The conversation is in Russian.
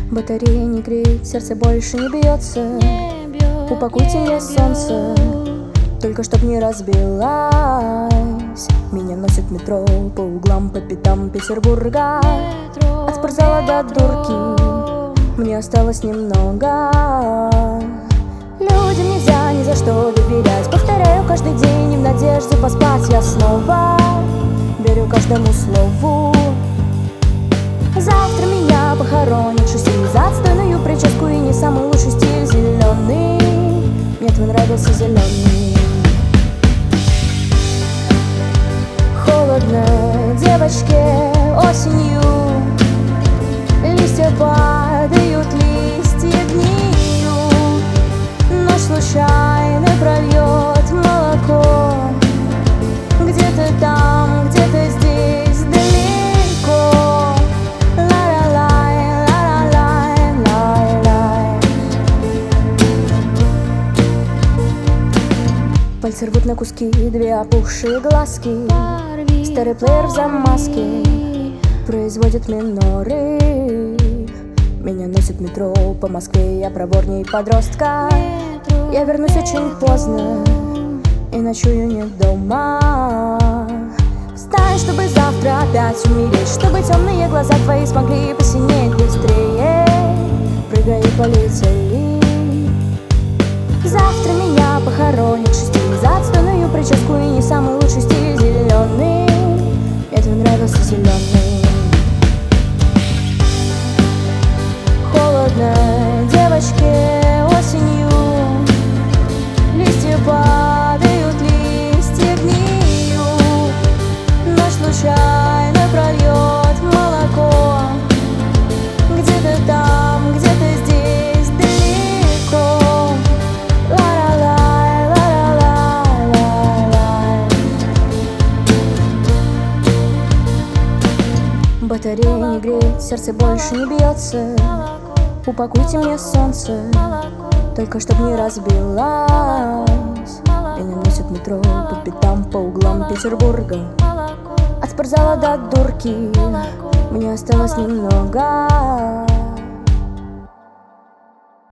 Батарея не греет, сердце больше не бьется. Упакуйте мне солнце, только чтоб не разбилась. Меня носит метро по углам, по пятам Петербурга. От спортзала до дурки мне осталось немного. Людям нельзя ни за что доверять. Повторяю каждый день и в надежде поспать я снова верю каждому слову. Завтра меня похоронят шестью за отстойную прическу и не самый лучший стиль зеленый. Мне твой нравился зеленый. Холодно девочке осенью, листья падают, листья гниют. Ночь случайно прольет молоко. Где-то там, где-то здесь, далеко. Ла-ла-лай, ла-ла-лай, лай-лай. Пальцы рвут на куски две опухшие глазки. Старый плеер в замазке производит миноры. Меня носит метро по Москве, я проворней подростка. Я вернусь очень поздно и ночую не дома. Встань, чтобы завтра опять умереть, чтобы темные глаза твои смогли посинеть быстрее. Прыгай и полетели. Завтра меня похоронят шести за отстойную прическу и не самый лучший стиль зеленый. Мне твой нравился зеленый. Холодно девочке осенью, листья падают, листья гниют. Ночь случайно прольет молоко. Где-то там, где-то здесь, далеко. Ла-ла-лай, ла-ла-лай, лай-лай. Батарея не греет, сердце больше не бьется. Упакуйте мне солнце, только чтоб не разбилась. Меня носит метро по пятам, по углам Петербурга. От спортзала до дурки мне осталось немного.